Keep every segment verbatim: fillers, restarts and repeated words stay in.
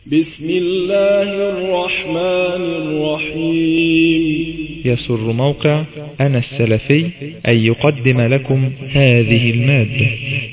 بسم الله الرحمن الرحيم. يسر موقع أنا السلفي أن يقدم لكم هذه المادة.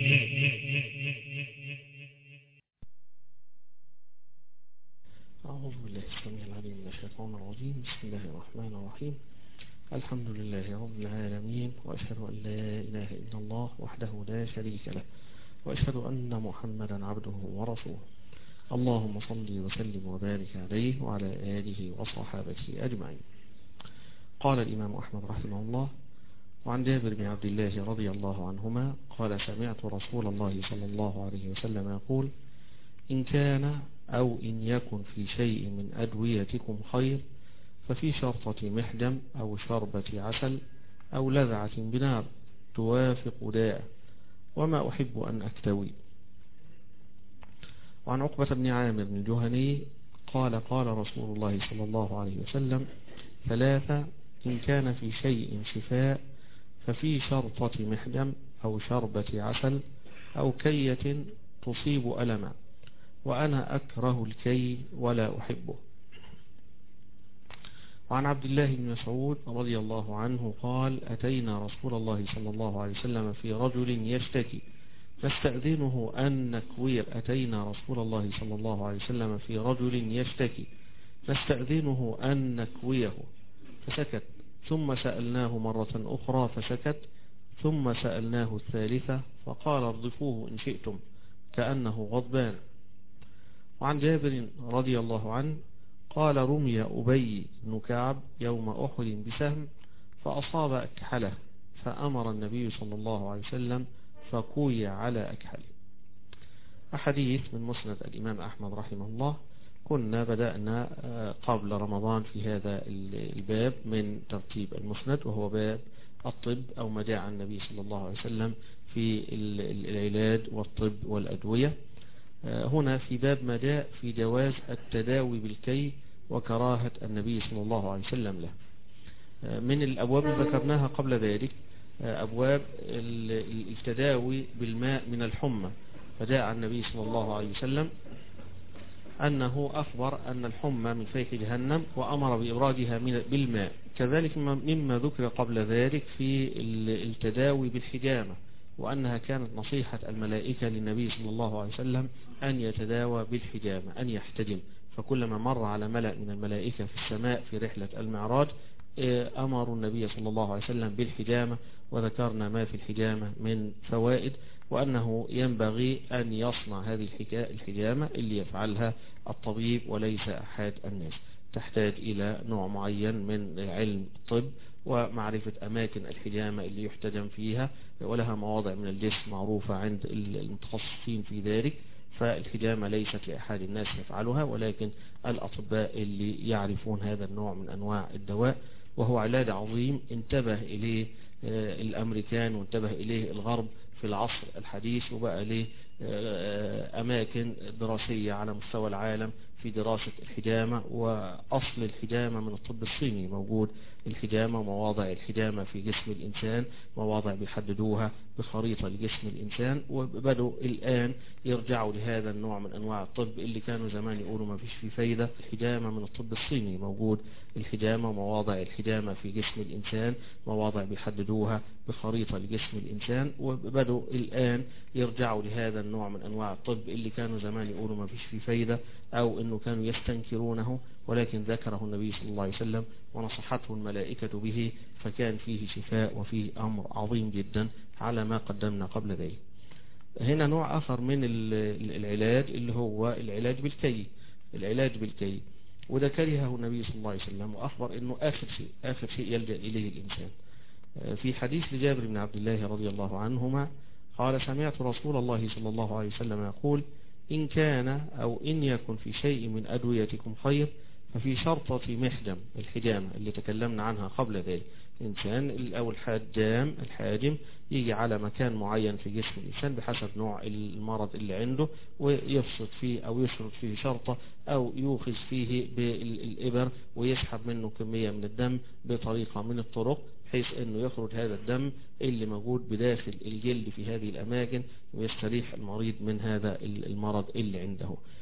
أعوذ بالله السميع العليم من الشيطان الرجيم. بسم الله الرحمن الرحيم. الحمد لله رب العالمين، وأشهد أن لا إله إلا الله وحده لا شريك له، وأشهد أن محمدا عبده ورسوله. اللهم صل وسلم وبارك عليه وعلى آله وصحابته أجمعين. قال الإمام أحمد رحمه الله: وعن جابر بن عبد الله رضي الله عنهما قال: سمعت رسول الله صلى الله عليه وسلم يقول: إن كان أو إن يكن في شيء من أدويتكم خير ففي شرطة محجم أو شربة عسل أو لذعة بنار توافق داء، وما أحب أن أكتوي. وعن عقبة بن عامر بن الجهني قال: قال رسول الله صلى الله عليه وسلم: ثلاثة: إن كان في شيء شفاء ففي شرطة محجم أو شربة عسل أو كية تصيب ألما، وأنا أكره الكي ولا أحبه. وعن عبد الله بن مسعود رضي الله عنه قال: أتينا رسول الله صلى الله عليه وسلم في رجل يشتكي نستأذنه أن نكويه أتينا رسول الله صلى الله عليه وسلم في رجل يشتكي نستأذنه أن نكويه فسكت، ثم سألناه مرة أخرى فسكت، ثم سألناه الثالثة فقال: ارضفوه إن شئتم، كأنه غضبان. وعن جابر رضي الله عنه قال: رمي أبي بن كعب يوم أحد بسهم فأصاب أكحله، فأمر النبي صلى الله عليه وسلم فكوي على أكحله. أحاديث من مسند الإمام أحمد رحمه الله. كنا بدأنا قبل رمضان في هذا الباب من ترتيب المسند، وهو باب الطب أو ما جاء عن النبي صلى الله عليه وسلم في العلاج والطب والأدوية. هنا في باب ما جاء في جواز التداوي بالكي وكراهة النبي صلى الله عليه وسلم له. من الأبواب اللي ذكرناها قبل ذلك أبواب التداوي بالماء من الحمى، فجاء عن النبي صلى الله عليه وسلم أنه أخبر أن الحمى من فيح جهنم وأمر بإبرادها بالماء. كذلك مما ذكر قبل ذلك في التداوي بالحجامة، وأنها كانت نصيحة الملائكة للنبي صلى الله عليه وسلم أن يتداوى بالحجامة، أن يحتجم. فكلما مر على ملأ من الملائكة في السماء في رحلة المعراج أمروا النبي صلى الله عليه وسلم بالحجامة، وذكرنا ما في الحجامة من فوائد، وأنه ينبغي أن يصنع هذه الحجامة اللي يفعلها الطبيب وليس أحد الناس. تحتاج إلى نوع معين من علم الطب ومعرفة أماكن الحجامة اللي يحتجم فيها، ولها مواضع من الجسم معروفة عند المتخصصين في ذلك. فالحجامة ليست لأحد الناس يفعلها، ولكن الأطباء اللي يعرفون هذا النوع من أنواع الدواء، وهو علاج عظيم انتبه إليه الأمريكان وانتبه إليه الغرب في العصر الحديث، وبقى له أماكن دراسية على مستوى العالم في دراسة الحجامة. وأصل الحجامة من الطب الصيني موجود. الحجامة ومواضع الحجامة في جسم الإنسان، مواضع بيحددوها بخريطة لجسم الإنسان، وبدأوا الآن يرجعوا لهذا النوع من أنواع الطب اللي كانوا زمان يقولوا ما فيش فيه فايدة. الحجامة من الطب الصيني موجود. الحجامة ومواضع الحجامة في جسم الإنسان، مواضع بيحددوها بخريطة لجسم الإنسان، وبدأوا الآن يرجعوا لهذا النوع من أنواع الطب اللي كانوا زمان يقولوا ما فيش فيه فايدة، أو أنه كانوا يستنكرونه، ولكن ذكره النبي صلى الله عليه وسلم ونصحته الملائكة به، فكان فيه شفاء وفيه أمر عظيم جدا على ما قدمنا قبل ذلك. هنا نوع آخر من العلاج اللي هو العلاج بالكي. العلاج بالكي وده كرهه النبي صلى الله عليه وسلم، وأخبر أنه آخر شيء آخر شيء يلجأ إليه الإنسان. في حديث لجابر بن عبد الله رضي الله عنهما قال: سمعت رسول الله صلى الله عليه وسلم يقول: إن كان أو إن يكن في شيء من أدويتكم خير ففي شرطة محجم، الحجامة اللي تكلمنا عنها قبل ذلك. الإنسان أو الحاجام الحاجم يجي على مكان معين في جسم الإنسان بحسب نوع المرض اللي عنده، ويفصد فيه أو يشرط فيه شرطة أو يوخز فيه بالإبر ويسحب منه كمية من الدم بطريقة من الطرق، بحيث أنه يخرج هذا الدم اللي موجود بداخل الجلد في هذه الأماكن ويستريح المريض من هذا المرض اللي عنده.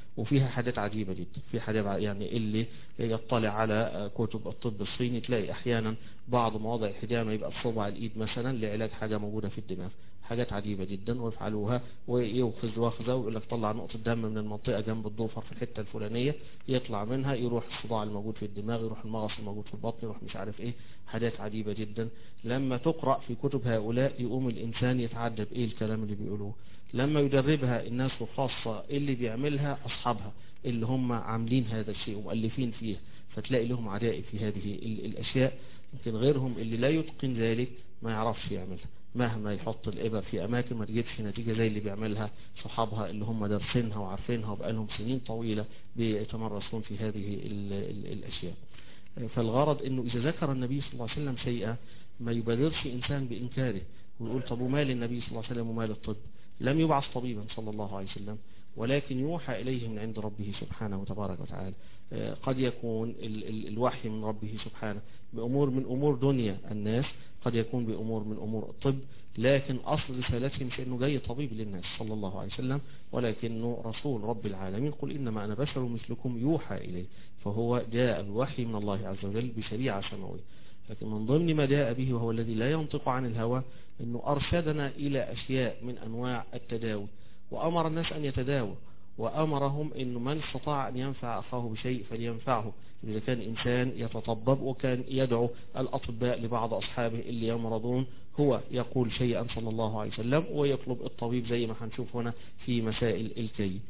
وفيها حاجات عجيبة جدا، في حاجات يعني اللي يطلع على كتب الطب الصيني تلاقي احيانا بعض مواضع الحجامة يبقى بصبع الايد مثلا لعلاج حاجة موجودة في الدماغ، حاجات عجيبة جدا ويفعلوها، ويوخذ واخذه ويقول لك طلع نقطة دم من المنطقة جنب الضوفر في الحتة الفلانية، يطلع منها يروح الصداع الموجود في الدماغ، يروح المغص الموجود في البطن، يروح مش عارف ايه، حاجات عجيبة جدا. لما تقرأ في كتب هؤلاء يقوم الانسان يتعجب ايه الكلام اللي بيقولوه. لما يدربها الناس الخاصة اللي بيعملها اصحابها اللي هم عاملين هذا الشيء ومؤلفين فيه، فتلاقي لهم عدائي في هذه الاشياء، يمكن غيرهم اللي لا يتقن ذلك ما يعرفش يعملها، مهما يحط الإبر في أماكن ما تجيبش نتيجة زي اللي بيعملها صحابها اللي هم دارسينها وعارفينها وبقالهم سنين طويلة بيتمرسون في هذه ال ال الأشياء. فالغرض إنه إذا ذكر النبي صلى الله عليه وسلم شيئا ما يبادرش إنسان بإنكاره ويقول طب ومال النبي صلى الله عليه وسلم ومال الطب؟ لم يبعث طبيبا صلى الله عليه وسلم، ولكن يوحى إليه من عند ربه سبحانه وتبارك وتعالى. قد يكون ال ال الوحي من ربه سبحانه بأمور من أمور دنيا الناس، قد يكون بأمور من أمور الطب، لكن أصل رسالته مش أنه جاي طبيب للناس صلى الله عليه وسلم، ولكنه رسول رب العالمين، قل إنما أنا بشر مثلكم يوحى إليه، فهو جاء بوحي من الله عز وجل بشريعة سماوية. لكن من ضمن ما جاء به وهو الذي لا ينطق عن الهوى أنه أرشدنا إلى أشياء من أنواع التداوي، وأمر الناس أن يتداووا، وأمرهم أنه من استطاع أن ينفع أخاه بشيء فلينفعه. إذا كان إنسان يتطبب وكان يدعو الأطباء لبعض أصحابه اللي يمرضون، هو يقول شيئا صلى الله عليه وسلم ويطلب الطبيب زي ما هنشوف هنا في مسائل الكي.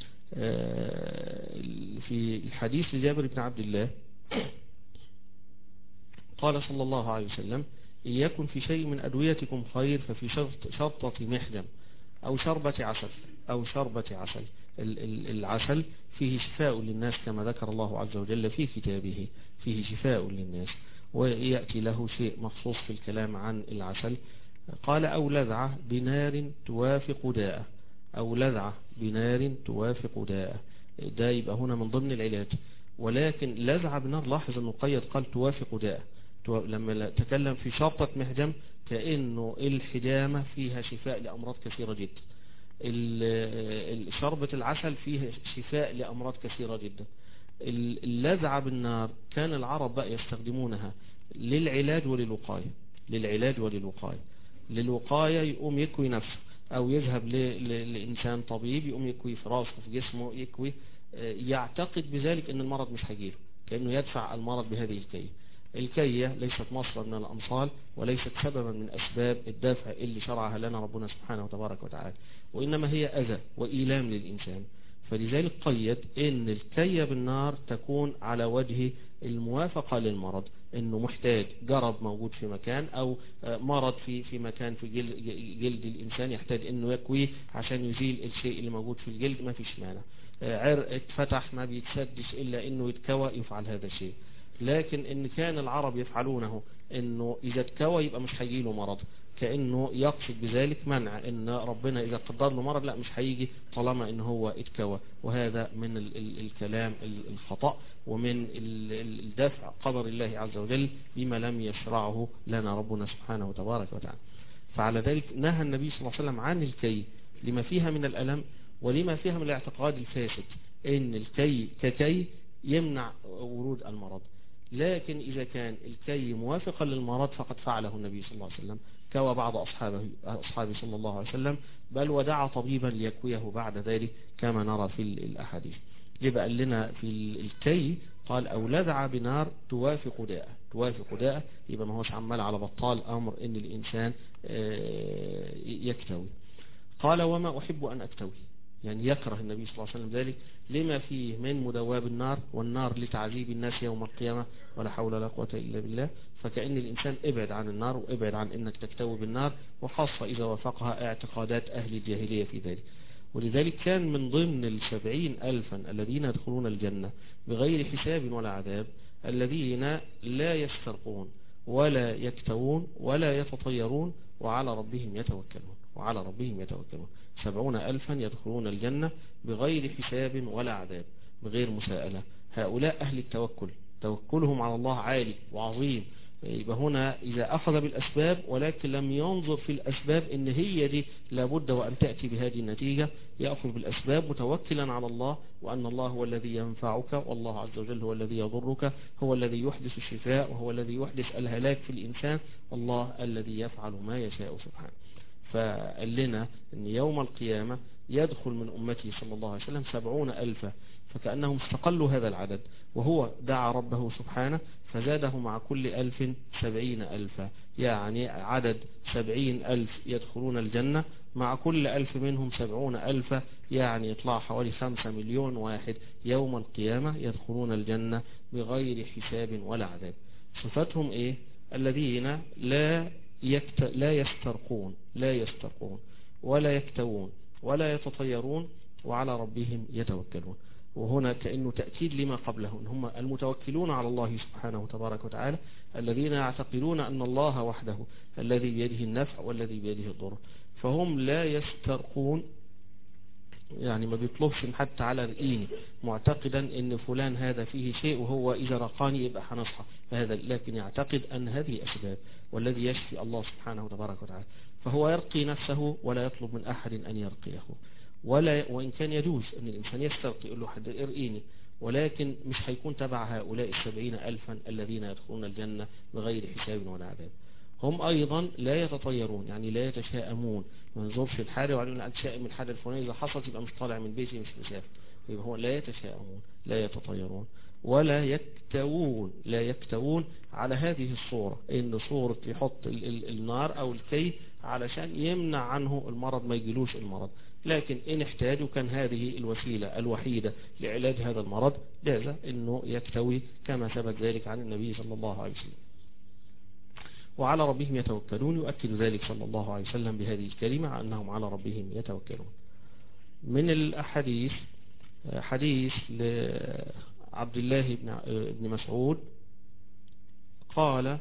في الحديث لجابر بن عبد الله قال صلى الله عليه وسلم إن يكن في شيء من أدويتكم خير ففي شرطة محجم أو شربة عسل أو شربة عسل. العسل فيه شفاء للناس كما ذكر الله عز وجل في كتابه، فيه شفاء للناس، ويأتي له شيء مخصوص في الكلام عن العسل. قال أو لذعة بنار توافق داءه، أو لذعة بنار توافق داءه، ده يبقى هنا من ضمن العلاج. ولكن لذعة بنار لاحظ أنه قيد قال توافق داءه، لما تكلم في شرطة محجم كأنه الحجامة فيها شفاء لأمراض كثيرة جدا، شربة العسل فيها شفاء لأمراض كثيرة جدا. اللذعة بالنار كان العرب بقى يستخدمونها للعلاج وللوقاية، للعلاج وللوقاية. للوقاية يقوم يكوي نفسه أو يذهب لإنسان طبيب يقوم يكوي في راسه في جسمه، يكوي يعتقد بذلك أن المرض مش هيجيله، كأنه يدفع المرض بهذه الكية. الكية ليست مصدر من الأمصال وليست سببا من أسباب الدافع اللي شرعها لنا ربنا سبحانه وتبارك وتعالى، وإنما هي أذى وإيلام للإنسان. فلذلك قيد إن الكية بالنار تكون على وجه الموافقة للمرض، إنه محتاج جرب موجود في مكان أو مرض في في مكان في جلد, جلد الإنسان يحتاج إنه يكويه عشان يزيل الشيء اللي موجود في الجلد، ما فيش مانع. عرق اتفتح ما بيتسدش إلا إنه يتكوى يفعل هذا الشيء. لكن إن كان العرب يفعلونه إنه إذا اتكوى يبقى مش هيجيله مرض، كأنه يقصد بذلك منع إن ربنا إذا قدر له مرض لا مش هيجي طالما إن هو اتكوى. وهذا من ال ال الكلام الخطأ ومن الدفع قدر الله عز وجل بما لم يشرعه لنا ربنا سبحانه وتبارك وتعالى. فعلى ذلك نهى النبي صلى الله عليه وسلم عن الكي لما فيها من الألم ولما فيها من الاعتقاد الفاسد إن الكي ككي يمنع ورود المرض. لكن إذا كان الكي موافقا للمرض فقد فعله النبي صلى الله عليه وسلم، كوى بعض أصحابه أصحابه صلى الله عليه وسلم، بل ودعا طبيبا ليكويه بعد ذلك كما نرى في الأحاديث. يبقى لنا في الكي قال أو لذع بنار توافق داءه، توافق داءه يبقى ما هوش عمال على بطال أمر إن الإنسان يكتوي. قال وما أحب أن أكتوي، يعني يكره النبي صلى الله عليه وسلم ذلك لما فيه من مدواب النار، والنار لتعذيب الناس يوم القيامة ولا حول ولا قوة إلا بالله. فكأن الإنسان ابعد عن النار وابعد عن إنك تكتوي بالنار، وخاصة إذا وافقها اعتقادات أهل الجاهلية في ذلك. ولذلك كان من ضمن السبعين ألفا الذين يدخلون الجنة بغير حساب ولا عذاب الذين لا يسترقون ولا يكتوون ولا يتطيرون وعلى ربهم يتوكلون، وعلى ربهم يتوكلون. سبعون ألفا يدخلون الجنة بغير حساب ولا عذاب، بغير مساءلة. هؤلاء أهل التوكل، توكلهم على الله عالي وعظيم، يبقى هنا إذا أخذ بالأسباب ولكن لم ينظر في الأسباب إن هي دي لابد وأن تأتي بهذه النتيجة، يأخذ بالأسباب متوكلا على الله، وأن الله هو الذي ينفعك، والله عز وجل هو الذي يضرك، هو الذي يحدث الشفاء، وهو الذي يحدث الهلاك في الإنسان، الله الذي يفعل ما يشاء سبحانه. فقال لنا أن يوم القيامة يدخل من أمته صلى الله عليه وسلم سبعون ألفا، فكأنهم استقلوا هذا العدد، وهو دعا ربه سبحانه فزاده مع كل ألف سبعين ألفا، يعني عدد سبعين ألف يدخلون الجنة، مع كل ألف منهم سبعون ألفا، يعني يطلع حوالي خمسة مليون واحد يوم القيامة يدخلون الجنة بغير حساب ولا عذاب. صفتهم إيه؟ الذين لا يكت... لا يسترقون لا يسترقون ولا يكتوون ولا يتطيرون وعلى ربهم يتوكلون. وهنا كأنه تأكيد لما قبله، إن هم المتوكلون على الله سبحانه وتبارك وتعالى، الذين يعتقدون أن الله وحده الذي بيده النفع والذي بيده الضر، فهم لا يسترقون، يعني ما بيطلبش حتى على رئيني معتقدا ان فلان هذا فيه شيء وهو اذا رقاني يبقى هنصحى فهذا، لكن يعتقد ان هذه اسباب والذي يشفي الله سبحانه وتبارك وتعالى، فهو يرقي نفسه ولا يطلب من احد ان يرقيه، ولا وان كان يجوز ان الانسان يسترقي يقول له حد ارقيني، ولكن مش هيكون تبع هؤلاء السبعين الفا الذين يدخلون الجنة بغير حساب ولا عذاب. هم أيضا لا يتطيرون، يعني لا يتشائمون، ما ينظرش الحاجة وعليهم أن تشائم الحاجة الفلانية إذا حصلت يبقى مش طالع من بيتي مش مسافر، يبقى هو لا يتشائمون لا يتطيرون ولا يكتوون لا يكتوون على هذه الصورة، إن صورة يحط ال ال النار أو الكي علشان يمنع عنه المرض ما يجيلوش المرض، لكن إن احتاجوا كان هذه الوسيلة الوحيدة لعلاج هذا المرض جاز إنه يكتوي كما ثبت ذلك عن النبي صلى الله عليه وسلم. وعلى ربهم يتوكلون، يؤكد ذلك صلى الله عليه وسلم بهذه الكلمة أنهم على ربهم يتوكلون. من الأحاديث حديث لعبد الله بن مسعود قال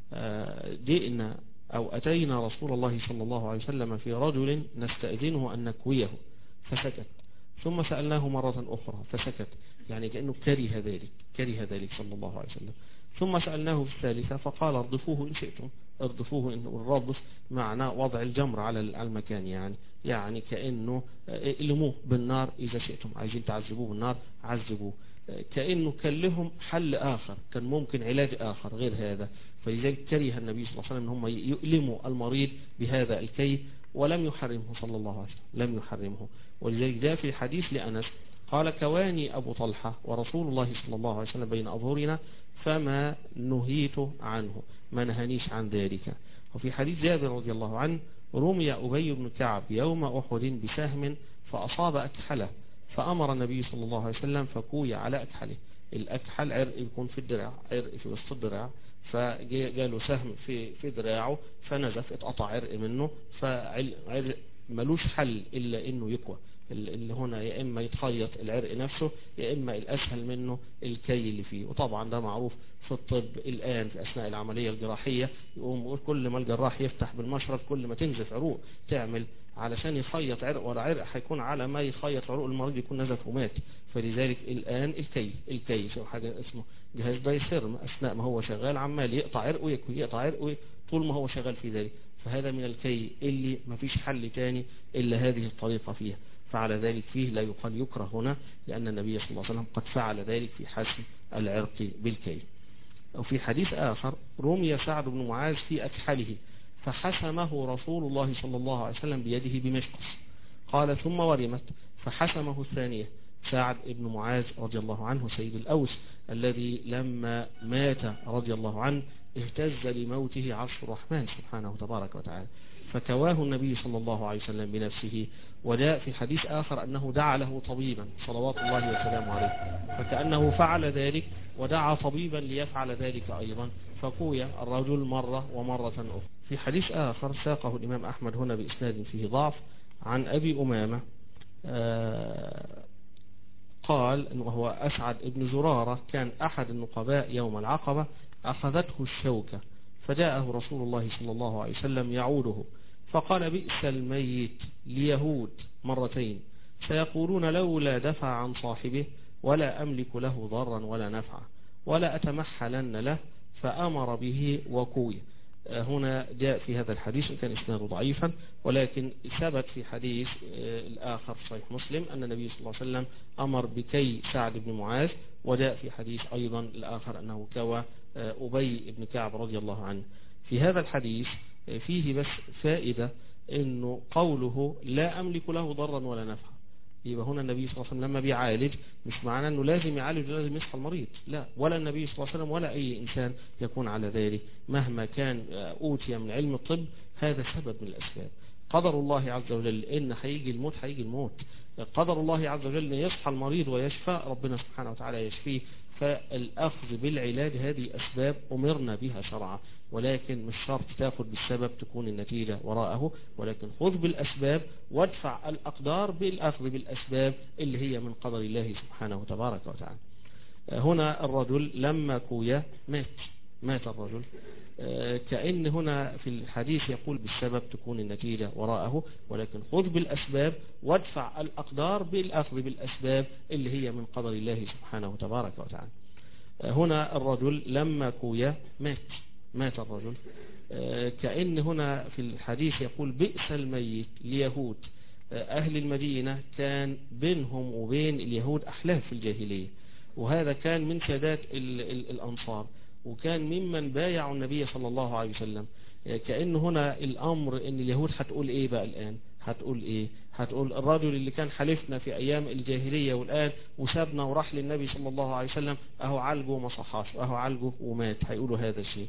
جئنا أو أتينا رسول الله صلى الله عليه وسلم في رجل نستأذنه أن نكويه فسكت، ثم سألناه مرة أخرى فسكت، يعني كأنه كره ذلك كره ذلك صلى الله عليه وسلم، ثم سألناه في الثالثة فقال ارضفوه إن شئتم، ارضفوه، إن الرضف معنى وضع الجمر على المكان، يعني يعني كأنه إلموه بالنار إذا شئتم، عايزين تعذبوه بالنار عذبوه، كأنه كان لهم حل آخر، كان ممكن علاج آخر غير هذا، فلذلك كره النبي صلى الله عليه وسلم أن هم يؤلموا المريض بهذا الكي، ولم يحرمه صلى الله عليه وسلم لم يحرمه. ولذلك جاء في حديث لأنس قال كواني أبو طلحة ورسول الله صلى الله عليه وسلم بين أظهرنا فما نهيت عنه، ما نهانيش عن ذلك. وفي حديث جابر رضي الله عنه رمي أبي بن كعب يوم أحد بسهم فأصاب أكحله، فأمر النبي صلى الله عليه وسلم فكوي على أكحله، الأكحل عرق يكون في الدراع، عرق في وسط الدراع، فجاله سهم في في دراعه فنزف اتقطع عرق منه، فعرق ملوش حل إلا إنه يكوى، اللي هنا يا إما يتخيط العرق نفسه يا إما الأسهل منه الكي اللي فيه. وطبعا ده معروف في الطب الآن في أثناء العملية الجراحية، يقوم يقول كل ما الجراح يفتح بالمشرط كل ما تنزف عروق تعمل علشان يخيط عرق ولا عرق هيكون على ما يخيط عروق المريض يكون نزف ومات. فلذلك الآن الكي الكي شو حاجة اسمه جهاز دايسيرم، أثناء ما هو شغال عمال يقطع عرق ويكوي يقطع عرق ويكوي طول ما هو شغال في ذلك، فهذا من الكي اللي ما فيش حل تاني إلا هذه الطريقة فيها. فعلى ذلك فيه لا يقال يكره هنا، لأن النبي صلى الله عليه وسلم قد فعل ذلك في حسم العرق بالكي. وفي حديث آخر رمي سعد بن معاذ في أكحله فحسمه رسول الله صلى الله عليه وسلم بيده بمشقص، قال ثم ورمت فحسمه الثانية. سعد بن معاذ رضي الله عنه سيد الأوس الذي لما مات رضي الله عنه اهتز لموته عرش الرحمن سبحانه تبارك وتعالى، فكواه النبي صلى الله عليه وسلم بنفسه. وجاء في حديث آخر أنه دعا له طبيبا صلوات الله وسلامه عليه، فكأنه فعل ذلك ودعا طبيبا ليفعل ذلك أيضا، فقوي الرجل مرة ومرة أخرى. في حديث آخر ساقه الإمام أحمد هنا بإسناد فيه ضعف عن أبي أمامة قال وهو أسعد بن زرارة كان أحد النقباء يوم العقبة أخذته الشوكة فجاءه رسول الله صلى الله عليه وسلم يعوده فقال بئس الميت ليهود مرتين سيقولون لولا دفع عن صاحبه ولا أملك له ضرا ولا نفعا ولا أتمحلن له فأمر به وكوي. هنا جاء في هذا الحديث كان إسناده ضعيفا، ولكن ثبت في حديث الآخر في صحيح مسلم أن النبي صلى الله عليه وسلم أمر بكي سعد بن معاذ، وجاء في حديث أيضا الآخر أنه كوى أبي بن كعب رضي الله عنه. في هذا الحديث فيه بس فائدة، أنه قوله لا أملك له ضرا ولا نفعا، يبقى هنا النبي صلى الله عليه وسلم لما بيعالج مش معناه أنه لازم يعالج لازم يصحى المريض، لا، ولا النبي صلى الله عليه وسلم ولا أي إنسان يكون على ذلك مهما كان أوتي من علم الطب، هذا سبب من الأسباب. قدر الله عز وجل إن هيجي الموت هيجي الموت، قدر الله عز وجل إن يصحى المريض ويشفى، ربنا سبحانه وتعالى يشفيه. فالأخذ بالعلاج هذه أسباب أمرنا بها شرعا، ولكن مش شرط تأخذ بالسبب تكون النتيجة وراءه، ولكن خذ بالأسباب وادفع الأقدار بالأخذ بالأسباب اللي هي من قدر الله سبحانه وتبارك وتعالى. هنا الرجل لما كويا مات مات الرجل، كأن هنا في الحديث يقول بالسبب تكون النتيجة وراءه، ولكن خذ بالأسباب وادفع الأقدار بالأخذ بالأسباب اللي هي من قدر الله سبحانه وتبارك وتعالى. هنا الرجل لما كويا مات مات الرجل، كأن هنا في الحديث يقول بئس الميت ليهود. أهل المدينة كان بينهم وبين اليهود أحلاف في الجاهلية، وهذا كان من سادات الأنصار، وكان ممن بايعوا النبي صلى الله عليه وسلم. كأن هنا الأمر ان اليهود هتقول ايه بقى الآن، هتقول ايه هتقول الرجل اللي كان حلفنا في ايام الجاهلية والآن وسابنا وراح للنبي صلى الله عليه وسلم، اهو عالجه وما صحاش، اهو عالجه ومات، هيقولوا هذا الشيء.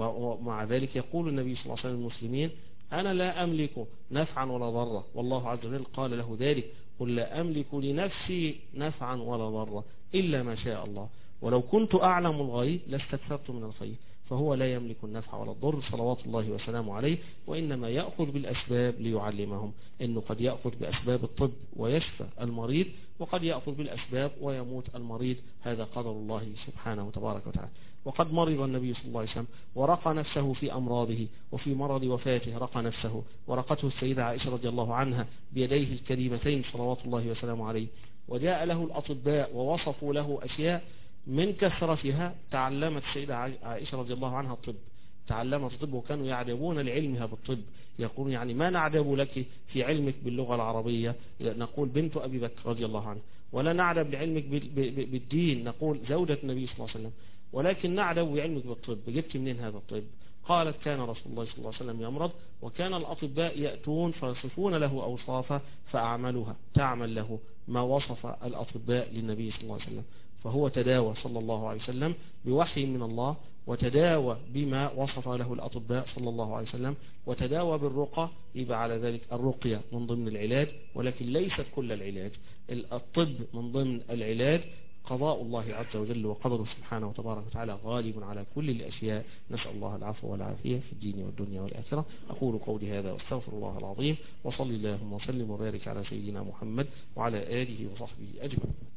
ومع ذلك يقول النبي صلى الله عليه وسلم للمسلمين أنا لا أملك نفعا ولا ضرا، والله عز وجل قال له ذلك، قل لا أملك لنفسي نفعا ولا ضرا إلا ما شاء الله، ولو كنت أعلم الغيب لاستكثرت من الخير. فهو لا يملك النفع ولا الضر صلوات الله وسلامه عليه، وإنما يأخذ بالأسباب ليعلمهم أنه قد يأخذ بأسباب الطب ويشفى المريض، وقد يأخذ بالأسباب ويموت المريض، هذا قدر الله سبحانه وتبارك وتعالى. وقد مرض النبي صلى الله عليه وسلم ورقى نفسه في أمراضه، وفي مرض وفاته رقى نفسه، ورقته السيدة عائشة رضي الله عنها بيديه الكريمتين صلوات الله وسلامه عليه، وجاء له الأطباء ووصفوا له أشياء من كثرتها تعلمت السيدة عائشة رضي الله عنها الطب، تعلمت الطب، وكانوا يعجبون لعلمها بالطب، يقولون يعني ما نعجب لك في علمك باللغة العربية، نقول بنت أبي بكر رضي الله عنه، ولا نعجب لعلمك بالدين، نقول زوجة النبي صلى الله عليه وسلم، ولكن نعجب بعلمك بالطب، جبت منين هذا الطب؟ قالت كان رسول الله صلى الله عليه وسلم يمرض، وكان الأطباء يأتون فيصفون له أوصافا فأعملها، تعمل له ما وصف الأطباء للنبي صلى الله عليه وسلم. فهو تداوى صلى الله عليه وسلم بوحي من الله، وتداوى بما وصف له الأطباء صلى الله عليه وسلم، وتداوى بالرقى، يبقى على ذلك الرقية من ضمن العلاج، ولكن ليست كل العلاج. الطب من ضمن العلاج، قضاء الله عز وجل وقدره سبحانه وتبارك وتعالى غالب على كل الأشياء، نسأل الله العفو والعافية في الدين والدنيا والآخرة. أقول قولي هذا واستغفر الله العظيم، وصلي اللهم وسلم وبارك على سيدنا محمد وعلى آله وصحبه أجمعين.